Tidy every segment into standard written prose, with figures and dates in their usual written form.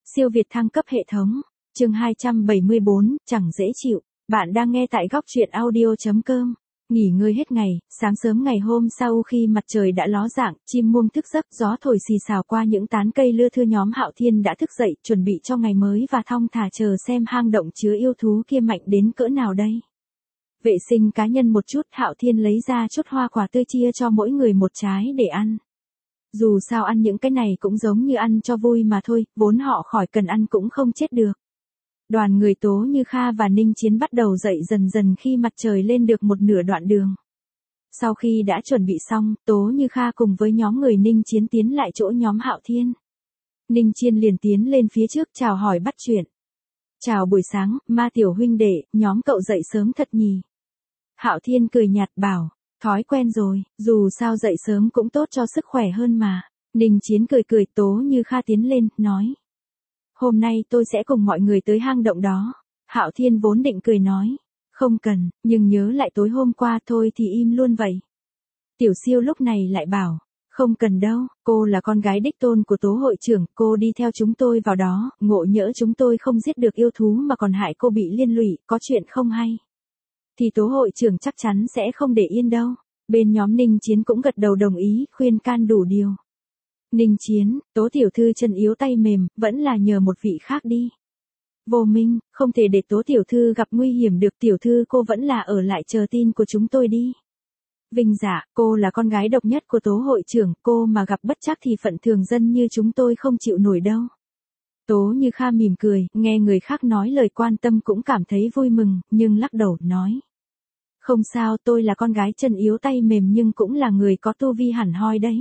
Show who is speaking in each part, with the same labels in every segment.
Speaker 1: Siêu Việt thăng cấp hệ thống. Chương 274, chẳng dễ chịu. Bạn đang nghe tại góc truyện audio.com. Nghỉ ngơi hết ngày, sáng sớm ngày hôm sau khi mặt trời đã ló dạng, chim muông thức giấc, gió thổi xì xào qua những tán cây lưa thưa, nhóm Hạo Thiên đã thức dậy, chuẩn bị cho ngày mới và thong thả chờ xem hang động chứa yêu thú kia mạnh đến cỡ nào đây. Vệ sinh cá nhân một chút, Hạo Thiên lấy ra chút hoa quả tươi chia cho mỗi người một trái để ăn. Dù sao ăn những cái này cũng giống như ăn cho vui mà thôi, vốn họ khỏi cần ăn cũng không chết được. Đoàn người Tố Như Kha và Ninh Chiến bắt đầu dậy dần dần khi mặt trời lên được một nửa đoạn đường. Sau khi đã chuẩn bị xong, Tố Như Kha cùng với nhóm người Ninh Chiến tiến lại chỗ nhóm Hạo Thiên. Ninh Chiến liền tiến lên phía trước chào hỏi bắt chuyện. Chào buổi sáng, Ma tiểu huynh đệ, nhóm cậu dậy sớm thật nhỉ. Hạo Thiên cười nhạt bảo, thói quen rồi, dù sao dậy sớm cũng tốt cho sức khỏe hơn mà. Ninh Chiến cười cười, Tố Như Kha tiến lên, nói. Hôm nay tôi sẽ cùng mọi người tới hang động đó. Hạo Thiên vốn định cười nói. Không cần, nhưng nhớ lại tối hôm qua thôi thì im luôn vậy. Tiểu Siêu lúc này lại bảo. Không cần đâu, cô là con gái đích tôn của Tố hội trưởng, cô đi theo chúng tôi vào đó, ngộ nhỡ chúng tôi không giết được yêu thú mà còn hại cô bị liên lụy, có chuyện không hay. Thì Tố hội trưởng chắc chắn sẽ không để yên đâu. Bên nhóm Ninh Chiến cũng gật đầu đồng ý, khuyên can đủ điều. Ninh Chiến, Tố tiểu thư chân yếu tay mềm, vẫn là nhờ một vị khác đi. Vô Minh, không thể để Tố tiểu thư gặp nguy hiểm được, tiểu thư cô vẫn là ở lại chờ tin của chúng tôi đi. Vinh Dạ, cô là con gái độc nhất của Tố hội trưởng, cô mà gặp bất trắc thì phận thường dân như chúng tôi không chịu nổi đâu. Tố Như Kha mỉm cười, nghe người khác nói lời quan tâm cũng cảm thấy vui mừng, nhưng lắc đầu, nói. Không sao, tôi là con gái chân yếu tay mềm nhưng cũng là người có tu vi hẳn hoi đấy.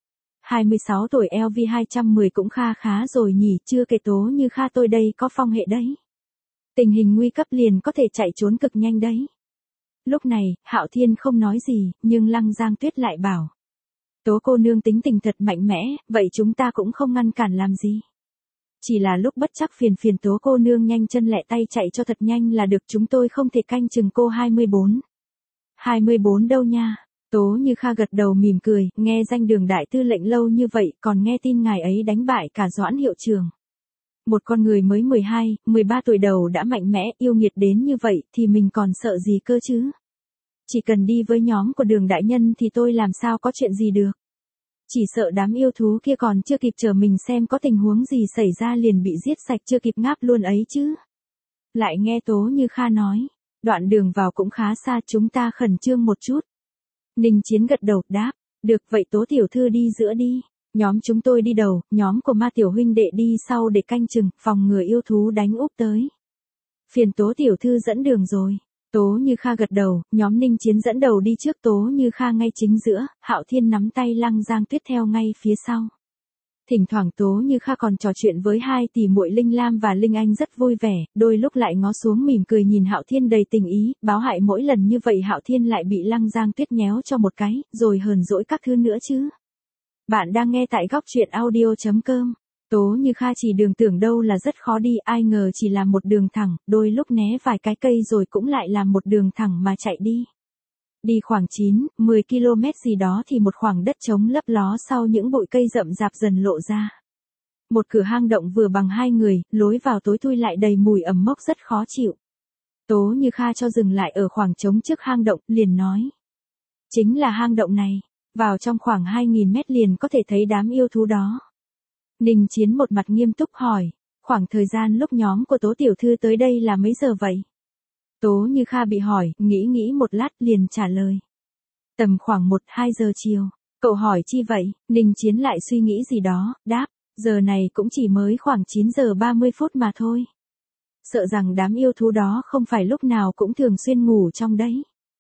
Speaker 1: 26 tuổi LV 210 cũng khá rồi nhỉ, chưa kể Tố Như Kha tôi đây có phong hệ đấy. Tình hình nguy cấp liền có thể chạy trốn cực nhanh đấy. Lúc này, Hạo Thiên không nói gì, nhưng Lăng Giang Tuyết lại bảo. Tố cô nương tính tình thật mạnh mẽ, vậy chúng ta cũng không ngăn cản làm gì. Chỉ là lúc bất chắc phiền Tố cô nương nhanh chân lẹ tay chạy cho thật nhanh là được, chúng tôi không thể canh chừng cô 24. 24 đâu nha. Tố Như Kha gật đầu mỉm cười, nghe danh Đường đại tư lệnh lâu như vậy, còn nghe tin ngài ấy đánh bại cả Doãn hiệu trưởng. Một con người mới 12, 13 tuổi đầu đã mạnh mẽ, yêu nghiệt đến như vậy, thì mình còn sợ gì cơ chứ? Chỉ cần đi với nhóm của Đường đại nhân thì tôi làm sao có chuyện gì được. Chỉ sợ đám yêu thú kia còn chưa kịp chờ mình xem có tình huống gì xảy ra liền bị giết sạch, chưa kịp ngáp luôn ấy chứ. Lại nghe Tố Như Kha nói, đoạn đường vào cũng khá xa, chúng ta khẩn trương một chút. Ninh Chiến gật đầu, đáp, được vậy Tố tiểu thư đi giữa đi, nhóm chúng tôi đi đầu, nhóm của Ma tiểu huynh đệ đi sau để canh chừng, phòng ngừa yêu thú đánh úp tới. Phiền Tố tiểu thư dẫn đường rồi. Tố Như Kha gật đầu, nhóm Ninh Chiến dẫn đầu đi trước, Tố Như Kha ngay chính giữa, Hạo Thiên nắm tay Lăng Giang Tuyết theo ngay phía sau. Thỉnh thoảng Tố Như Kha còn trò chuyện với hai tỷ muội Linh Lam và Linh Anh rất vui vẻ, đôi lúc lại ngó xuống mỉm cười nhìn Hạo Thiên đầy tình ý, báo hại mỗi lần như vậy Hạo Thiên lại bị Lăng Giang Tuyết nhéo cho một cái, rồi hờn dỗi các thứ nữa chứ. Bạn đang nghe tại góc truyện audio.com. Tố Như Kha chỉ đường tưởng đâu là rất khó đi, ai ngờ chỉ là một đường thẳng, đôi lúc né vài cái cây rồi cũng lại là một đường thẳng mà chạy đi. Đi khoảng 9-10 km gì đó thì một khoảng đất trống lấp ló sau những bụi cây rậm rạp dần lộ ra. Một cửa hang động vừa bằng hai người, lối vào tối thui lại đầy mùi ẩm mốc rất khó chịu. Tố Như Kha cho dừng lại ở khoảng trống trước hang động, liền nói. Chính là hang động này, vào trong khoảng 2000 mét liền có thể thấy đám yêu thú đó. Ninh Chiến một mặt nghiêm túc hỏi, khoảng thời gian lúc nhóm của Tố tiểu thư tới đây là mấy giờ vậy? Tố Như Kha bị hỏi, nghĩ một lát liền trả lời. Tầm khoảng 1-2 giờ chiều. Cậu hỏi chi vậy? Ninh Chiến lại suy nghĩ gì đó, đáp, giờ này cũng chỉ mới khoảng 9 giờ 30 phút mà thôi. Sợ rằng đám yêu thú đó không phải lúc nào cũng thường xuyên ngủ trong đấy.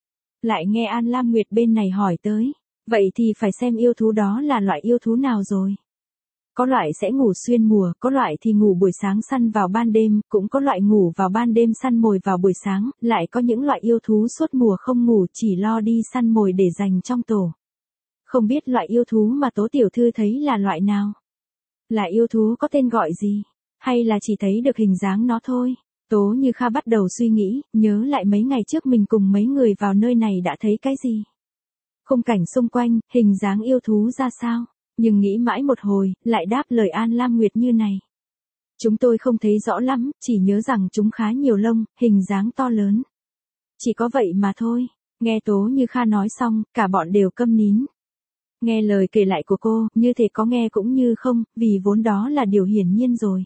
Speaker 1: Lại nghe An Lam Nguyệt bên này hỏi tới, vậy thì phải xem yêu thú đó là loại yêu thú nào rồi. Có loại sẽ ngủ xuyên mùa, có loại thì ngủ buổi sáng săn vào ban đêm, cũng có loại ngủ vào ban đêm săn mồi vào buổi sáng, lại có những loại yêu thú suốt mùa không ngủ chỉ lo đi săn mồi để dành trong tổ. Không biết loại yêu thú mà Tố tiểu thư thấy là loại nào? Là yêu thú có tên gọi gì? Hay là chỉ thấy được hình dáng nó thôi? Tố Như Kha bắt đầu suy nghĩ, nhớ lại mấy ngày trước mình cùng mấy người vào nơi này đã thấy cái gì? Khung cảnh xung quanh, hình dáng yêu thú ra sao? Nhưng nghĩ mãi một hồi, lại đáp lời An Lam Nguyệt như này. Chúng tôi không thấy rõ lắm, chỉ nhớ rằng chúng khá nhiều lông, hình dáng to lớn. Chỉ có vậy mà thôi. Nghe Tố Như Kha nói xong, cả bọn đều câm nín. Nghe lời kể lại của cô, như thể có nghe cũng như không, vì vốn đó là điều hiển nhiên rồi.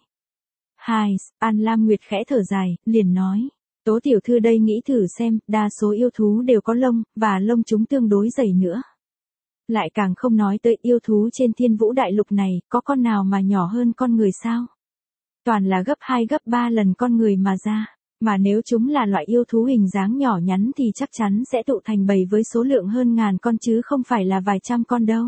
Speaker 1: Hai, An Lam Nguyệt khẽ thở dài, liền nói. Tố tiểu thư đây nghĩ thử xem, đa số yêu thú đều có lông, và lông chúng tương đối dày nữa. Lại càng không nói tới yêu thú trên Thiên Vũ Đại Lục này, có con nào mà nhỏ hơn con người sao? Toàn là gấp 2 gấp 3 lần con người mà ra. Mà nếu chúng là loại yêu thú hình dáng nhỏ nhắn thì chắc chắn sẽ tụ thành bầy với số lượng hơn ngàn con chứ không phải là vài trăm con đâu.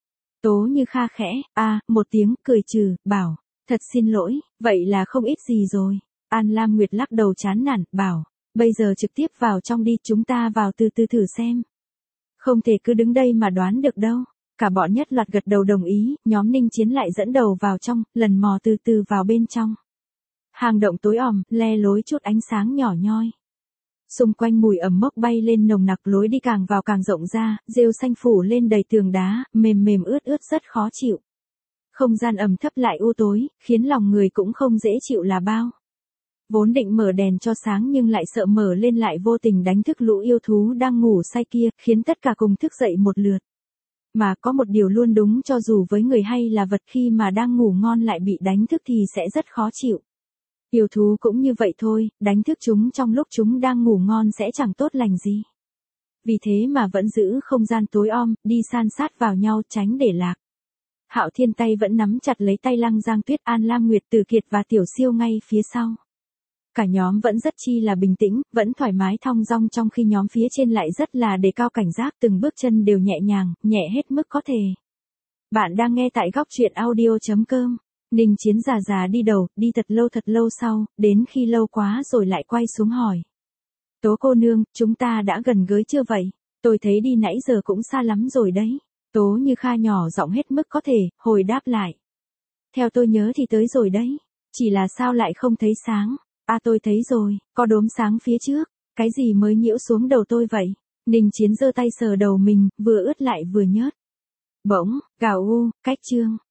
Speaker 1: Tố Như Kha khẽ, một tiếng, cười trừ, bảo, thật xin lỗi, vậy là không ít gì rồi. An Lam Nguyệt lắc đầu chán nản, bảo, bây giờ trực tiếp vào trong đi, chúng ta vào từ từ thử xem. Không thể cứ đứng đây mà đoán được đâu. Cả bọn nhất loạt gật đầu đồng ý, nhóm Ninh Chiến lại dẫn đầu vào trong, lần mò từ từ vào bên trong. Hang động tối òm, le lối chút ánh sáng nhỏ nhoi. Xung quanh mùi ẩm mốc bay lên nồng nặc, lối đi càng vào càng rộng ra, rêu xanh phủ lên đầy tường đá, mềm mềm ướt ướt rất khó chịu. Không gian ẩm thấp lại u tối, khiến lòng người cũng không dễ chịu là bao. Vốn định mở đèn cho sáng nhưng lại sợ mở lên lại vô tình đánh thức lũ yêu thú đang ngủ say kia, khiến tất cả cùng thức dậy một lượt. Mà có một điều luôn đúng, cho dù với người hay là vật, khi mà đang ngủ ngon lại bị đánh thức thì sẽ rất khó chịu. Yêu thú cũng như vậy thôi, đánh thức chúng trong lúc chúng đang ngủ ngon sẽ chẳng tốt lành gì. Vì thế mà vẫn giữ không gian tối om, đi san sát vào nhau tránh để lạc. Hạo Thiên tay vẫn nắm chặt lấy tay Lăng Giang Tuyết, An Lam Nguyệt, Từ Kiệt và Tiểu Siêu ngay phía sau. Cả nhóm vẫn rất chi là bình tĩnh, vẫn thoải mái thong dong, trong khi nhóm phía trên lại rất là đề cao cảnh giác, từng bước chân đều nhẹ nhàng, nhẹ hết mức có thể. Bạn đang nghe tại góc truyện audio.com. Ninh Chiến già đi đầu, đi thật lâu sau, đến khi lâu quá rồi lại quay xuống hỏi. Tố cô nương, chúng ta đã gần gới chưa vậy? Tôi thấy đi nãy giờ cũng xa lắm rồi đấy. Tố Như Kha nhỏ giọng hết mức có thể, hồi đáp lại. Theo tôi nhớ thì tới rồi đấy. Chỉ là sao lại không thấy sáng? Tôi thấy rồi, có đốm sáng phía trước. Cái gì mới nhiễu xuống đầu tôi vậy? Ninh Chiến giơ tay sờ đầu mình, vừa ướt lại vừa nhớt. Bỗng, gào u, cách chương.